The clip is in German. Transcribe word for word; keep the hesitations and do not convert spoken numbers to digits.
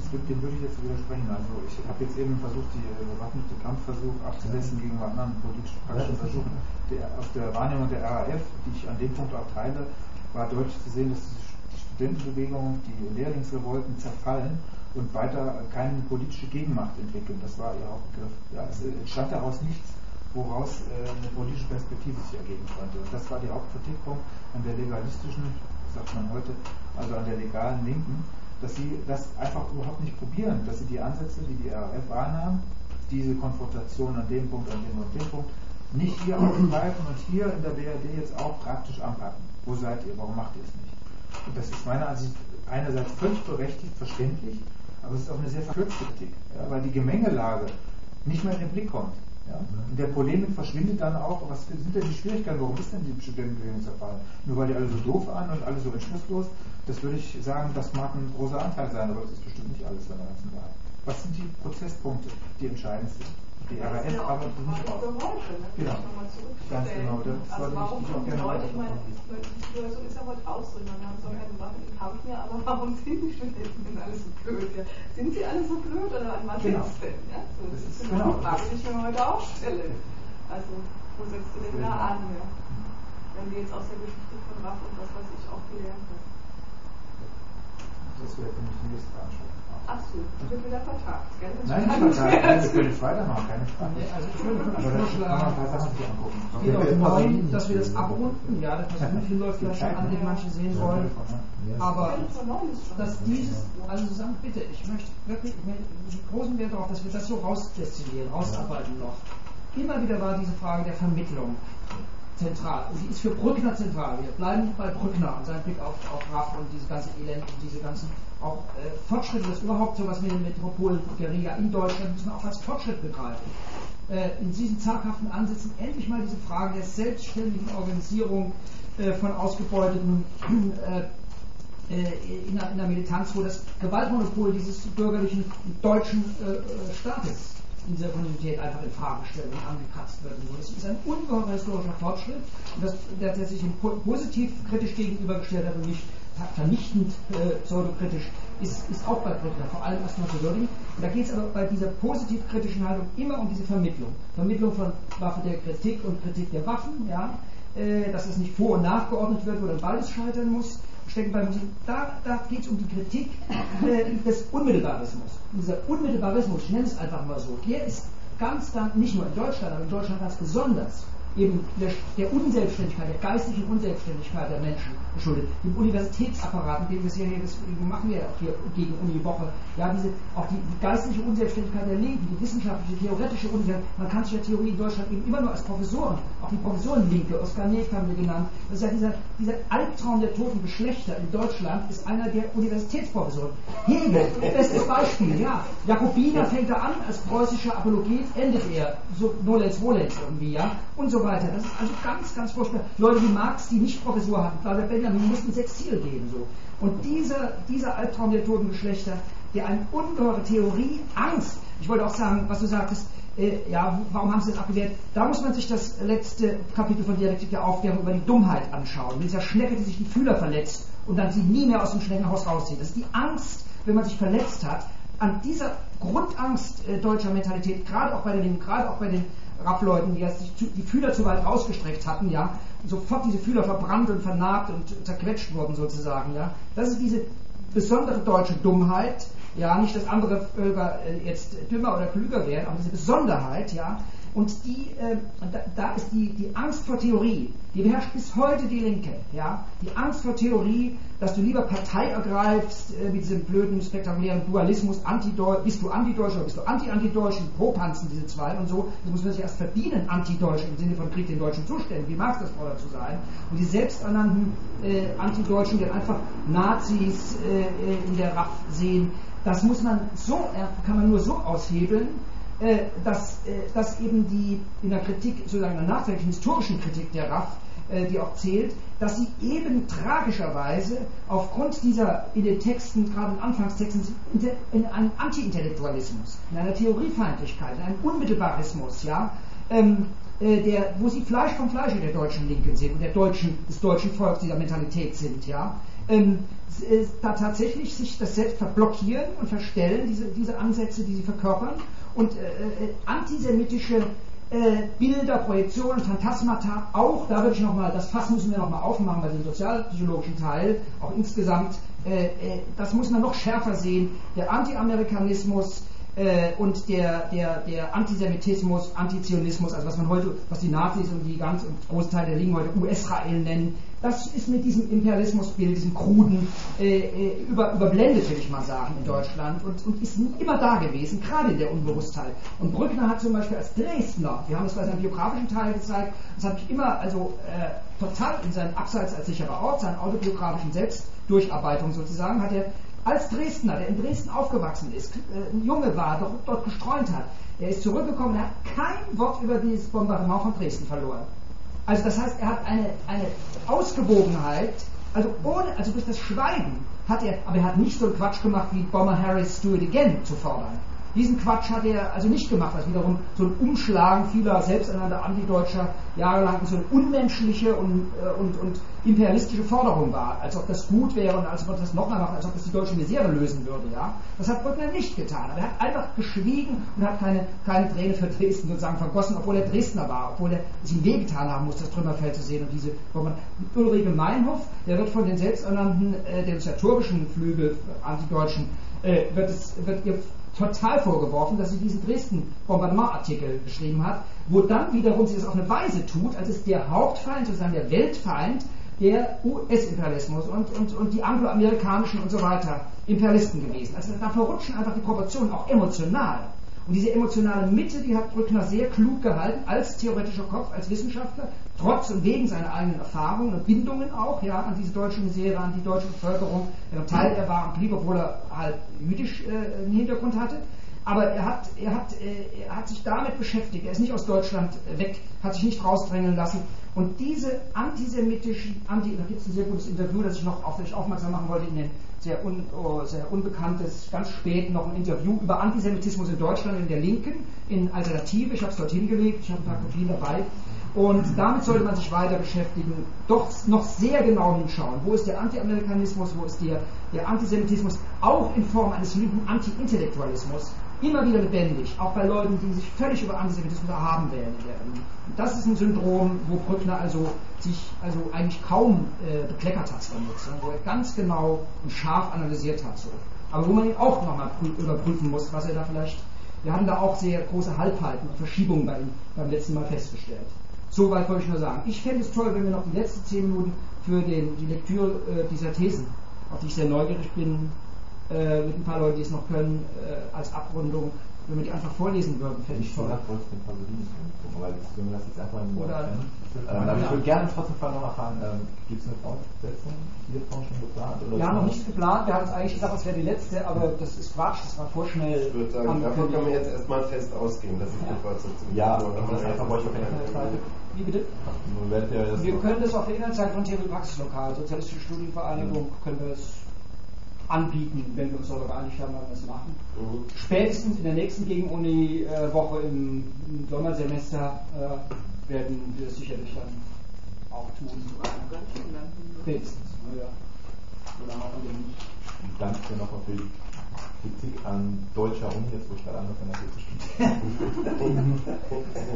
dem würde ich jetzt widersprechen. Also ich habe jetzt eben versucht, die bewaffnete Kampfversuch abzusetzen gegen anderen politisch-praktischen Versuchen. Der, aus der Wahrnehmung der R A F, die ich an dem Punkt auch teile, war deutlich zu sehen, dass die Studentenbewegung, die Lehrlingsrevolten zerfallen und weiter keine politische Gegenmacht entwickeln. Das war ihr Hauptbegriff. Ja, es entstand daraus nichts, woraus äh, eine politische Perspektive sich ergeben konnte. Und das war der Hauptkritikpunkt an der legalistischen, sagt man heute, also an der legalen Linken, dass sie das einfach überhaupt nicht probieren, dass sie die Ansätze, die die R A F wahrnahmen, diese Konfrontation an dem Punkt, an dem und dem Punkt, nicht hier aufgreifen und hier in der B R D jetzt auch praktisch anpacken. Wo seid ihr? Warum macht ihr es nicht? Und das ist meiner Ansicht einerseits völlig berechtigt, verständlich, aber es ist auch eine sehr verkürzte Kritik, ja, weil die Gemengelage nicht mehr in den Blick kommt. Ja. In der Polemik verschwindet dann auch, was sind denn die Schwierigkeiten, warum ist denn die Studentenbewegung zerfallen? Nur weil die alle so doof waren und alle so entschlusslos? Das würde ich sagen, das mag ein großer Anteil sein, aber das ist bestimmt nicht alles von der ganzen Wahrheit. Was sind die Prozesspunkte, die entscheidend sind? Die R A F arbeitet nicht auf. Genau. Ganz genau. Das also warum kommen die Leute, ich meine, die Situation ist ja heute auch so, man hat so keine Waffen, die kaufe ich mir, aber warum sind die Studenten denn alle so blöd? Ja? Sind sie alle so blöd oder an was genau. ist denn? Ja? So, das, das ist genau die Frage, die ich mir heute auch stelle. Also, wo setzt du denn da an? Ja? Wenn wir jetzt aus der Geschichte von R A F und was weiß ich auch gelernt haben. Das wäre für mich die nächste Anschauen. Ach so, das wird wieder vertagt, gell? Nein, nicht vertagt, wir können nicht weitermachen, keine Frage. Nee, also ich würde aber vorschlagen, ein paar Sachen sich angucken. vier auf neun, dass wir das abrunden, ja, das Film läuft vielleicht schon an, den manche sehen wollen, aber dass dieses, also zusammen, bitte, ich möchte wirklich, ich großen Wert darauf, dass wir das so rausdestillieren, rausarbeiten noch. Immer wieder war diese Frage der Vermittlung zentral. Sie ist für Brückner zentral. Wir bleiben bei Brückner und seinem Blick auf, auf R A F und diese ganze Elend und diese ganzen auch äh, Fortschritte, das überhaupt so was mit den Metropolen-Guerilla in Deutschland müssen wir auch als Fortschritt begreifen. Äh, in diesen zaghaften Ansätzen endlich mal diese Frage der selbstständigen Organisierung äh, von ausgebeuteten äh, in der, in der Militanz, wo das Gewaltmonopol dieses bürgerlichen deutschen äh, Staates in dieser Kontinuität einfach in Frage gestellt und angekratzt wird. Das ist ein ungeheurer historischer Fortschritt, und das, der, der sich ihm positiv kritisch gegenübergestellt hat und nicht vernichtend äh, pseudokritisch, ist, ist auch bei Brückner, vor allem erstmal zu würdigen. Und da geht es aber bei dieser positiv kritischen Haltung immer um diese Vermittlung. Vermittlung von Waffe der Kritik und Kritik der Waffen, ja, äh, dass es nicht vor- und nachgeordnet wird, wo dann beides scheitern muss. Stecken bei Musik. Da, da geht es um die Kritik äh, des Unmittelbarismus. Und dieser Unmittelbarismus, ich nenne es einfach mal so, der ist ganz, ganz, nicht nur in Deutschland, aber in Deutschland ganz besonders eben der, der Unselbstständigkeit, der geistlichen Unselbstständigkeit der Menschen geschuldet, dem Universitätsapparat, mit dem wir es hier, deswegen machen wir auch hier gegen Uni-Woche, ja, diese, auch die, die geistliche Unselbstständigkeit der Linken, die wissenschaftliche, theoretische Unselbstständigkeit, man kann sich ja Theorie in Deutschland eben immer nur als Professoren, auch die Professorenlinke, Oskar Neff haben wir genannt, das ist ja dieser, dieser Albtraum der toten Geschlechter in Deutschland, ist einer der Universitätsprofessoren. Hegel, bestes Beispiel, ja, Jakobiner fängt er an, als preußischer Apologet, endet er, so nolens volens irgendwie, ja, und so weiter. Das ist also ganz, ganz furchtbar. Leute wie Marx, die nicht Professur hatten, Walter Benjamin, mussten ins Exil gehen. So. Und dieser, dieser Albtraum der toten Geschlechter, der eine ungeheure Theorie, Angst, ich wollte auch sagen, was du sagtest, äh, ja, warum haben sie das abgewehrt? Da muss man sich das letzte Kapitel von Dialektik der Aufklärung über die Dummheit anschauen. Mit dieser Schnecke, die sich die Fühler verletzt und dann sie nie mehr aus dem Schneckenhaus rauszieht. Das ist die Angst, wenn man sich verletzt hat, an dieser Grundangst äh, deutscher Mentalität, gerade auch bei den, gerade auch bei den R A F-Leuten, die sich die Fühler zu weit rausgestreckt hatten, ja, sofort diese Fühler verbrannt und vernarbt und zerquetscht wurden sozusagen, ja. Das ist diese besondere deutsche Dummheit, ja, nicht, dass andere Völker äh, jetzt dümmer oder klüger wären, aber diese Besonderheit, ja, und die, äh, da, da ist die, die Angst vor Theorie, die beherrscht bis heute die Linke, ja, die Angst vor Theorie, dass du lieber Partei ergreifst äh, mit diesem blöden, spektakulären Dualismus, Antideutsch, bist du Antideutsch oder bist du Anti-Antideutsch, die Popanzen diese zwei und so, das muss man sich erst verdienen, Antideutsch im Sinne von Krieg den deutschen Zuständen, wie Marx das fordert zu sein, und die selbsternannten äh, Antideutschen, die einfach Nazis äh, in der R A F sehen, das muss man so, äh, kann man nur so aushebeln, äh, dass, äh, dass eben die in der Kritik, sozusagen in der nachträglichen historischen Kritik der R A F, die auch zählt, dass sie eben tragischerweise aufgrund dieser in den Texten, gerade in Anfangstexten, in einem Anti-Intellektualismus, in einer Theoriefeindlichkeit, in einem Unmittelbarismus, ja, ähm, äh, der, wo sie Fleisch vom Fleische der deutschen Linken sind und der deutschen, des deutschen Volks, dieser Mentalität sind, ja, ähm, da tatsächlich sich das selbst verblockieren und verstellen, diese, diese Ansätze, die sie verkörpern, und äh, äh, antisemitische äh, Bilder, Projektionen, Phantasmata, auch, da würde ich nochmal, das Fass müssen wir nochmal aufmachen bei dem sozialpsychologischen Teil, auch insgesamt, äh, äh, das muss man noch schärfer sehen, der Anti-Amerikanismus äh, und der, der, der Antisemitismus, Antizionismus, also was man heute, was die Nazis und die ganz und Großteil der Linken heute U S-Rael nennen, das ist mit diesem Imperialismusbild, diesem kruden, äh, über, überblendet, will ich mal sagen, in Deutschland und, und ist immer da gewesen, gerade in der Unbewusstheit. Und Brückner hat zum Beispiel als Dresdner, wir haben es bei seinem biografischen Teil gezeigt, das habe ich immer, also äh, total in seinem Abseits als sicherer Ort, seinen autobiografischen Selbstdurcharbeitung sozusagen, hat er als Dresdner, der in Dresden aufgewachsen ist, äh, ein Junge war, doch dort gestreunt hat, er ist zurückgekommen, er hat kein Wort über dieses Bombardement von Dresden verloren. Also das heißt, er hat eine, eine Ausgewogenheit, also ohne, also durch das Schweigen hat er, aber er hat nicht so einen Quatsch gemacht wie Bomber Harris Do It Again zu fordern. Diesen Quatsch hat er also nicht gemacht, was wiederum so ein Umschlagen vieler selbsternannter Antideutscher jahrelang so eine unmenschliche und, äh, und, und imperialistische Forderung war, als ob das gut wäre und als ob man das nochmal macht, als ob das die deutsche Misere lösen würde. Ja? Das hat Brückner nicht getan, aber er hat einfach geschwiegen und hat keine, keine Träne für Dresden sozusagen vergossen, obwohl er Dresdner war, obwohl er es ihm wehgetan haben muss, das Trümmerfeld zu sehen und diese, wo man, Ulrike Meinhof, der wird von den selbsternannten äh, denunziatorischen Flügel, Antideutschen, äh, wird, es, wird ihr total vorgeworfen, dass sie diesen Dresden-Bombardement-Artikel geschrieben hat, wo dann wiederum sie das auf eine Weise tut, als ist der Hauptfeind, sozusagen der Weltfeind, der U S-Imperialismus und, und, und die angloamerikanischen und so weiter Imperialisten gewesen. Also da verrutschen einfach die Proportionen, auch emotional. Und diese emotionale Mitte, die hat Brückner sehr klug gehalten, als theoretischer Kopf, als Wissenschaftler, trotz und wegen seiner eigenen Erfahrungen und Bindungen auch, ja, an diese deutsche Misere, an die deutsche Bevölkerung, deren Teil er war und blieb, obwohl er halt jüdisch äh, einen Hintergrund hatte. Aber er hat, er, hat, äh, er hat sich damit beschäftigt, er ist nicht aus Deutschland weg, hat sich nicht rausdrängeln lassen. Und diese antisemitischen, anti, da gibt es ein sehr gutes Interview, das ich noch auf euch aufmerksam machen wollte, in den sehr, un, oh, sehr unbekanntes, ganz spät noch ein Interview über Antisemitismus in Deutschland in der Linken, in Alternative, ich habe es dort hingelegt, ich habe ein paar Kopien dabei. Und damit sollte man sich weiter beschäftigen, doch noch sehr genau hinschauen, wo ist der Anti-Amerikanismus, wo ist der, der Antisemitismus, auch in Form eines linken Anti-Intellektualismus, immer wieder lebendig, auch bei Leuten, die sich völlig über Antisemitismus erhaben werden. Und das ist ein Syndrom, wo Brückner also sich also eigentlich kaum äh, bekleckert hat damit, wo er ganz genau und scharf analysiert hat. So. Aber wo man ihn auch nochmal überprüfen muss, was er da vielleicht, wir haben da auch sehr große Halbheiten und Verschiebungen bei ihm beim letzten Mal festgestellt. Soweit wollte ich nur sagen. Ich fände es toll, wenn wir noch die letzten zehn Minuten für den, die Lektüre äh, dieser Thesen, auf die ich sehr neugierig bin, äh, mit ein paar Leuten, die es noch können, äh, als Abrundung, wenn wir die einfach vorlesen würden, fände ich toll. Ich wollte den Pasolini gucken, weil wenn wir das jetzt einfach in Oder, ähm, aber ich würde gerne trotzdem noch erfahren, ähm, gibt es eine Fortsetzung hiervon schon geplant? Oder wir haben noch nichts geplant, wir haben es eigentlich gesagt, es wäre die letzte, aber das ist Quatsch, das war vorschnell. Ich würde sagen, davon können wir jetzt erstmal fest ausgehen, dass es eine Fortsetzung gibt. Ja, aber das einfach wollte ich auf Seite. Wie bitte? Ja wir können das auf der Internetseite von Theorie Praxislokal, Sozialistische Studienvereinigung, mhm. können wir es anbieten, wenn wir uns darüber geeinigt haben, wann wir es machen. Mhm. Spätestens in der nächsten Gegenuni-Woche im, im Sommersemester äh, werden wir es sicherlich dann auch tun. Spätestens. Ja. Oder auch an dem Danke dir noch für die Kritik an deutscher Uni, jetzt wo ich gerade angefangen habe zu studieren.